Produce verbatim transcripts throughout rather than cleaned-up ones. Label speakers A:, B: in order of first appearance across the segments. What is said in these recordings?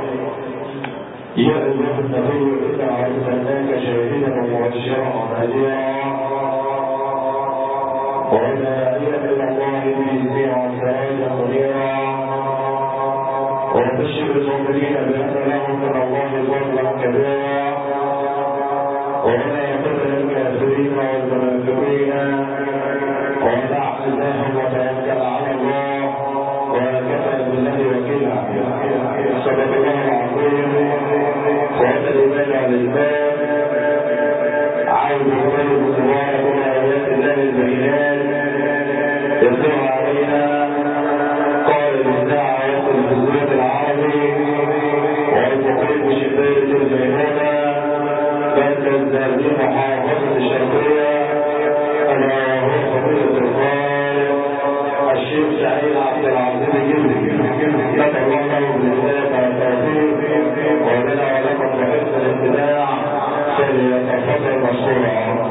A: يا أيها النبي إنا أرسلناك شاهدا ومبشرا ونذيرا وداعيا إلى الله بإذنه وسراجا منيرا وبشر المؤمنين بأن لهم من الله فضلا كبيرا ولا تطع الكافرين والمنافقين ودع أذاهم وتوكل على الله وكفى بالله وكيلا. صدق الله العظيم. وهذا الإيمان على الإيمان عود طيب مبارك آيات الله البينات يتلوها علينا. قال الإذاعة والتلفزيون العربي والمقيم بشباية الميمونة مركز هذه محافظة الشرقية أنا هو فضيلة القارئ الشيخ سعيد عبد العظيم جبري. نسأل الله له بالهداية والتوفيق ولنا ولكم بحسن الاتباع فليتفضل مشكورا.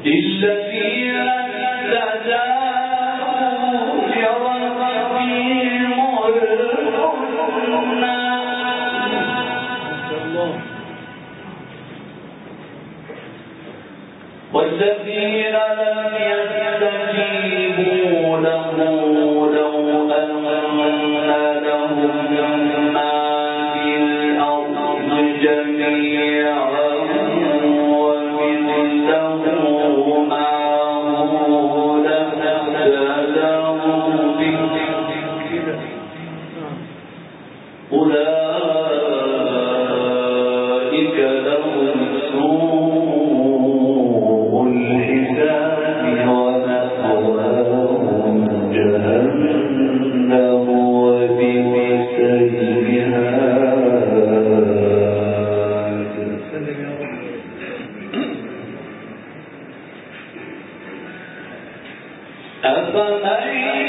A: والذين لم يستجيبوا له لو أن لهم ما في الأرض جميعا ومثله معه لافتدوا به أولئك لهم سوء الحساب ومأواهم جهنم وبئس المهاد. أفمن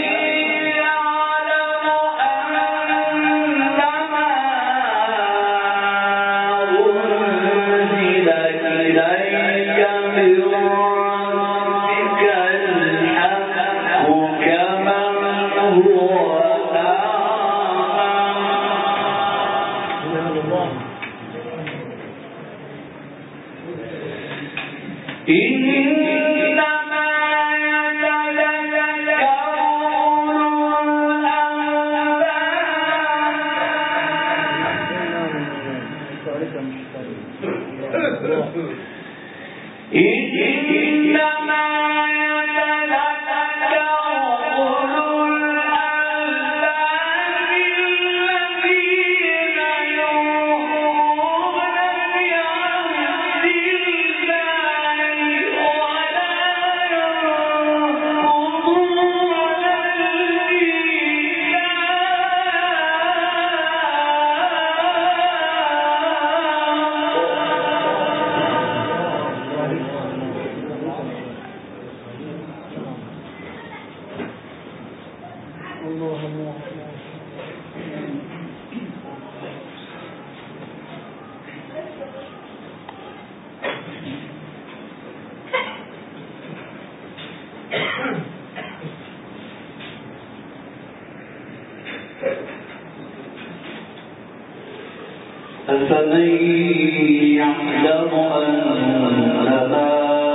A: أفمن يعلم أنما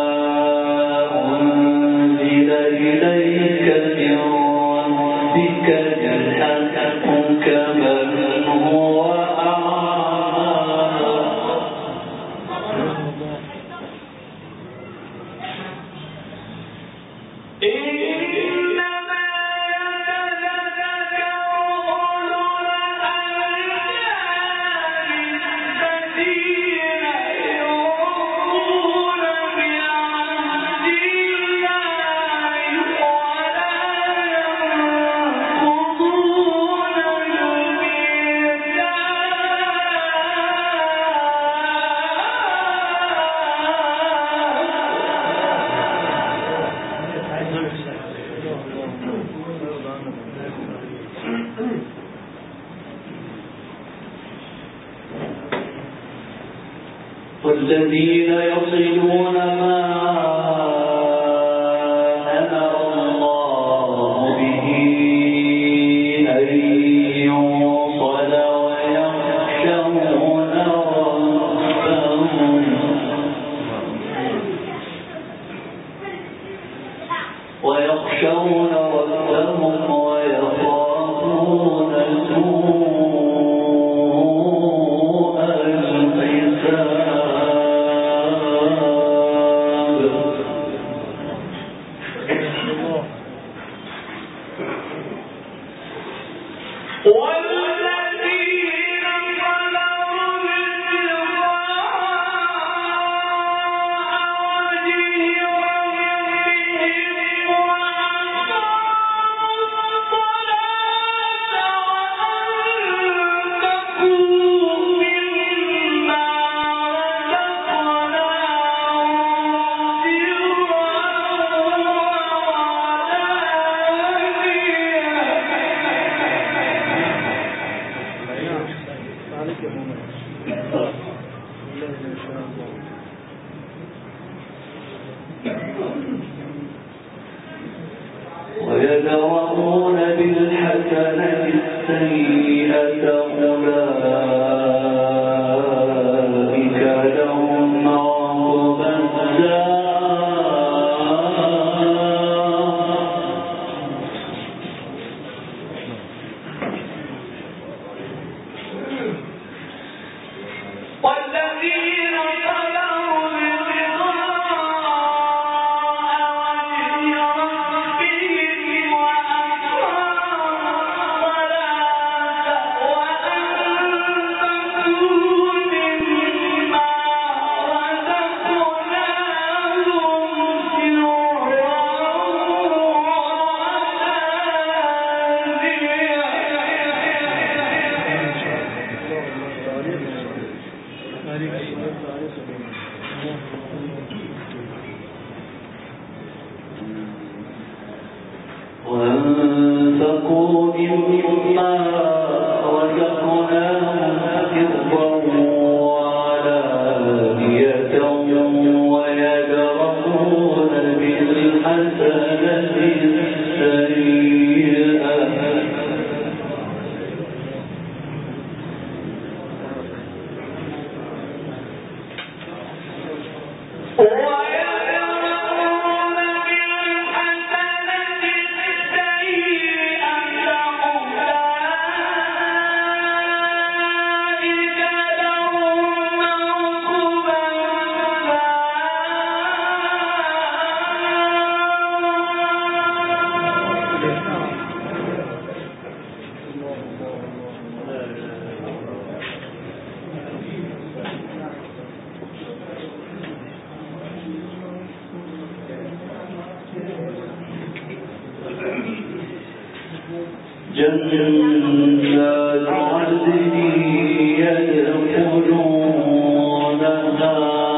A: أنزل إليك من ربك الحق كمن هو أعمى والذين يصلون ما أمر الله به أن يوصل ويخشون ربهم ويخشون ربهم ويخافون سوء الحساب.
B: وَلَا ويدرؤون بالحسنة السيئة أولئك لهم عقبى وأنفقوا مما رزقناهم سرا وعلانية ويدرؤون بالحسنة السيئة جنات عدن يدخلونها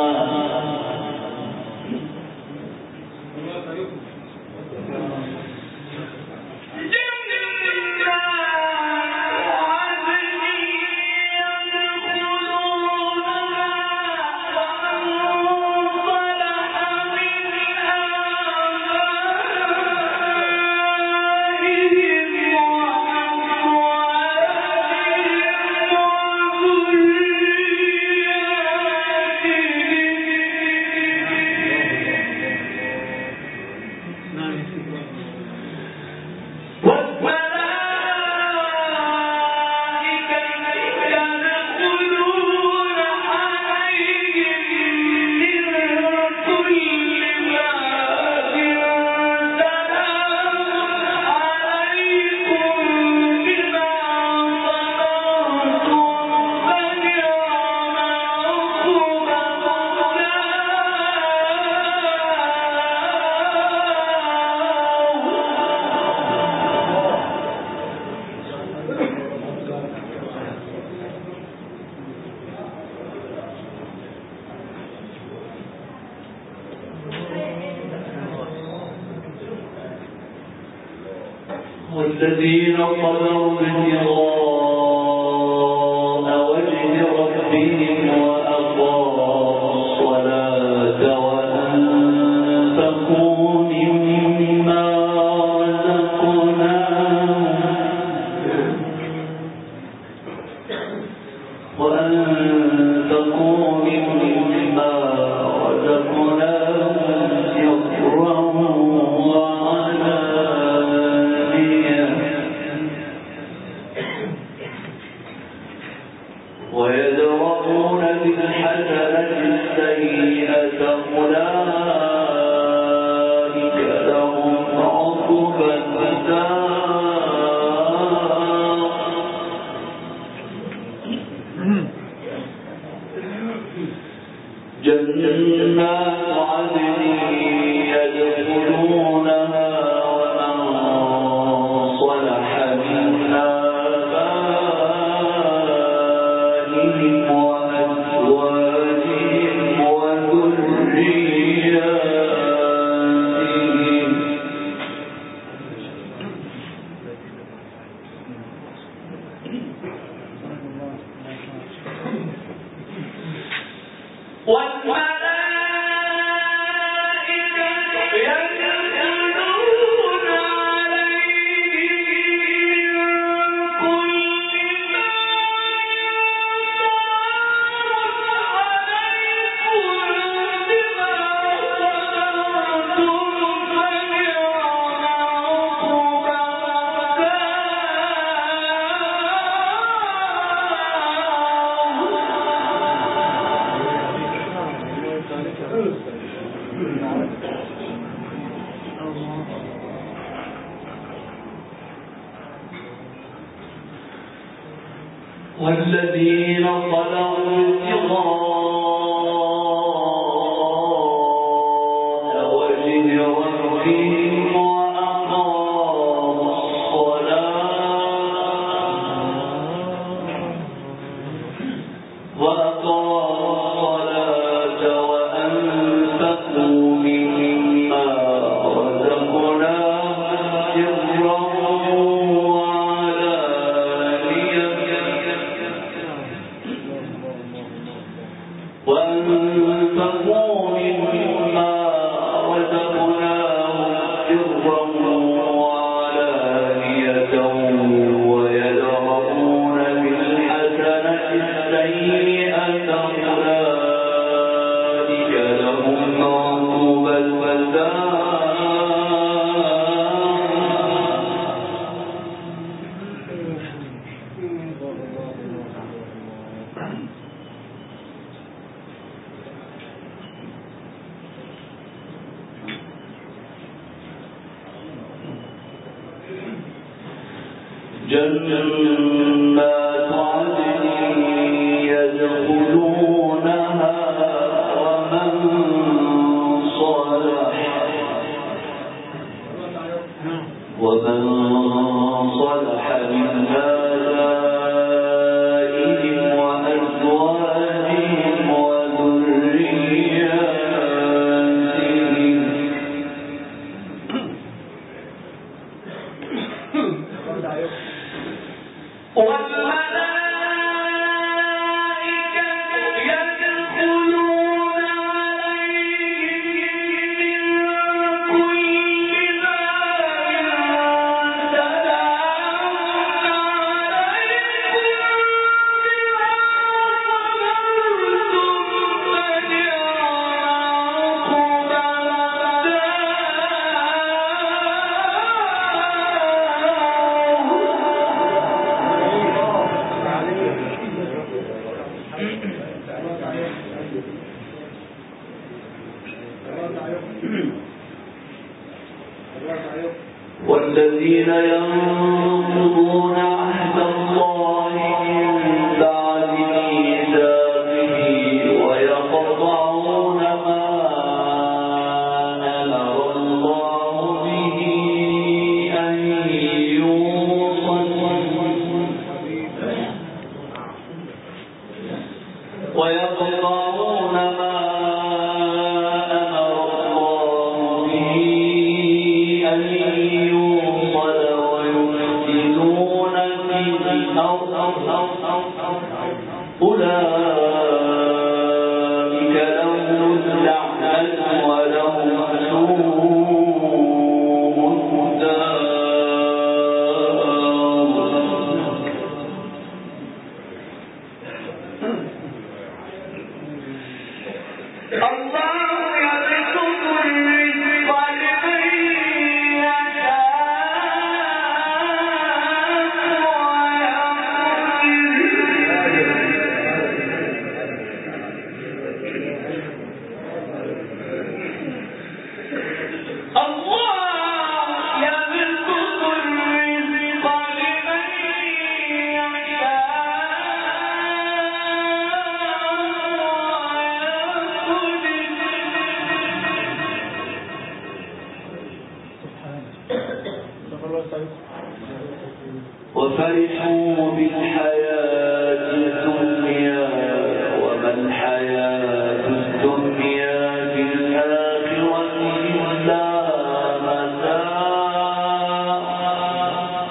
B: والذين صبروا ابتغاء وجه ربهم وأقاموا الصلاة وأنفقوا مما رزقناهم وأنفقوا مما رزقناهم سرا ويدرؤون بالحسنة السيئة أولئك والذين طلعوا ابتغاء وجه ربهم وأقاموا الصلاة وأقاموا الصلاة وأنفقوا مما رزقناهم سرا وأنفقوا مما رزقناهم سرا وعلانية ويدرؤون بالحسنة السيئة أولئك لهم عقبى الدار جنات عدن يدخلونها ومن صلح ومن صلح من آبائهم وأزواجهم وذرياتهم والملائكة يدخلون عليهم من كل باب سلام عليكم بما صبرتم فنعم والذين ينقضون عهد الله من بعد ميثاقه ويقطعون ما أمر الله به أن يوصل ويقطعون ما أولئك لهم اللعنة ولهم سوء الدار الله يبسط الرزق لمن وفرحوا بالحياة الدنيا وما الحياة الدنيا في الآخرة إلا متاع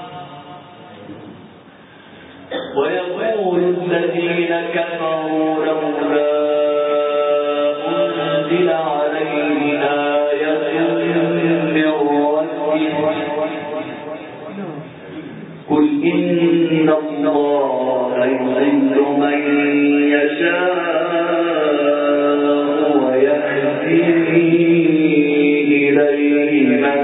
B: ويقول الذين كفروا لولا أنزل عليه آية من ربه قل إن الله يضل من يشاء ويهدي إليه من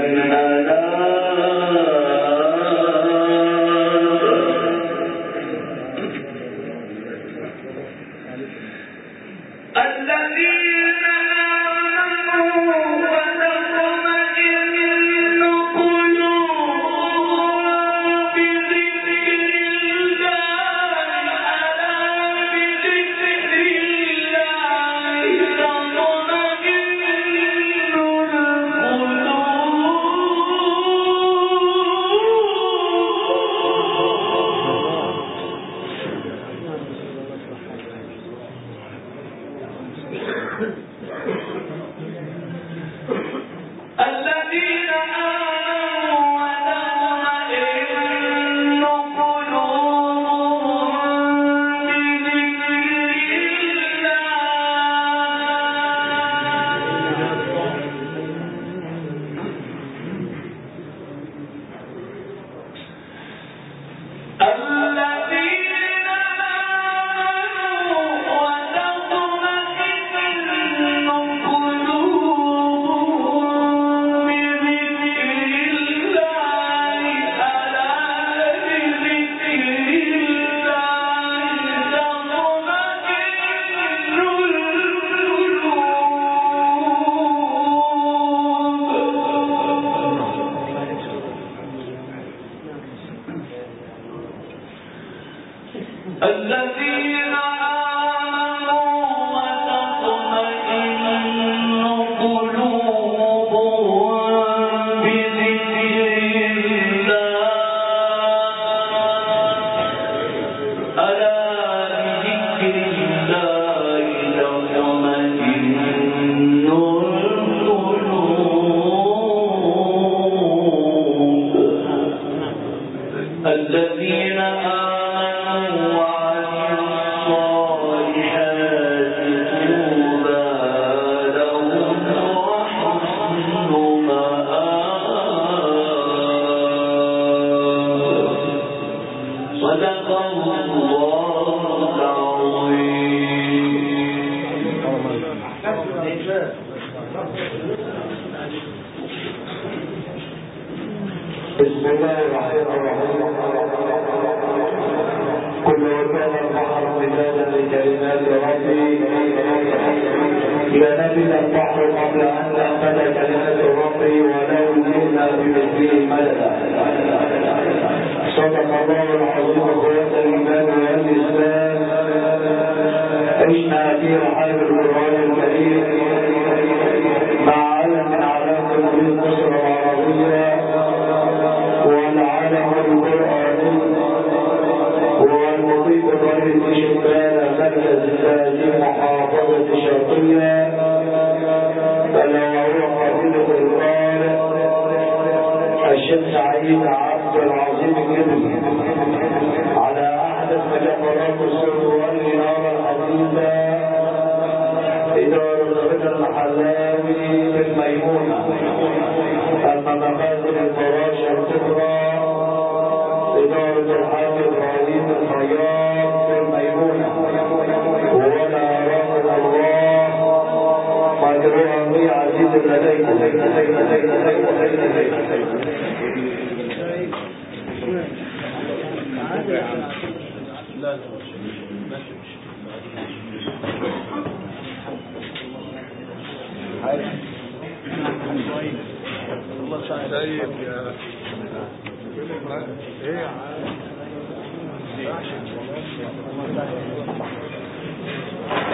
B: أناب الذين آمنوا
A: بسم الله الرحمن الرحيم. كل وكان البحر مدادا لكلمات ربي لنفد البحر قبل ان تنفد كلمات ربي ولو جئنا بمثله مددا. صدق الله العظيم. قوة الايمان والاسلام، عشنا في رحاب القران الكريم مع علم من علام جمهوريه مصر العربيه والعالم القراني والمضيف الرئيس شبان مركز التهذيب محافظه الشرقيه، الا وهو فضيله القارئ الشيخ سعيد عبد العظيم الجبري على احدث مجفرات السر والاناره الحديثه اداره الرضا المحلاوي بالميمونه. اما مخازن الفراشه الكبرى اداره الحاج ابراهيم الخياط بالميمونه. ولا رحم الله مجروها في عزيز لديكم.
C: الله سعيد يا ايه يا عم